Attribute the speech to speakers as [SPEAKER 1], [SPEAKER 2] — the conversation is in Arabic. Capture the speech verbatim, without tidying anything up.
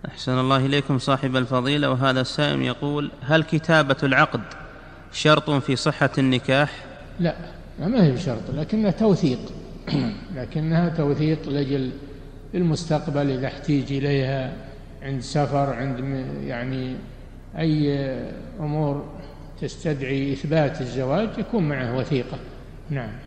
[SPEAKER 1] أحسن الله إليكم صاحب الفضيلة. وهذا السائل يقول: هل كتابة العقد شرط في صحة النكاح؟
[SPEAKER 2] لا، ما هي بشرط، لكنها توثيق لكنها توثيق لأجل المستقبل إذا احتيج إليها عند سفر، عند يعني أي أمور تستدعي إثبات الزواج، يكون معه وثيقة. نعم.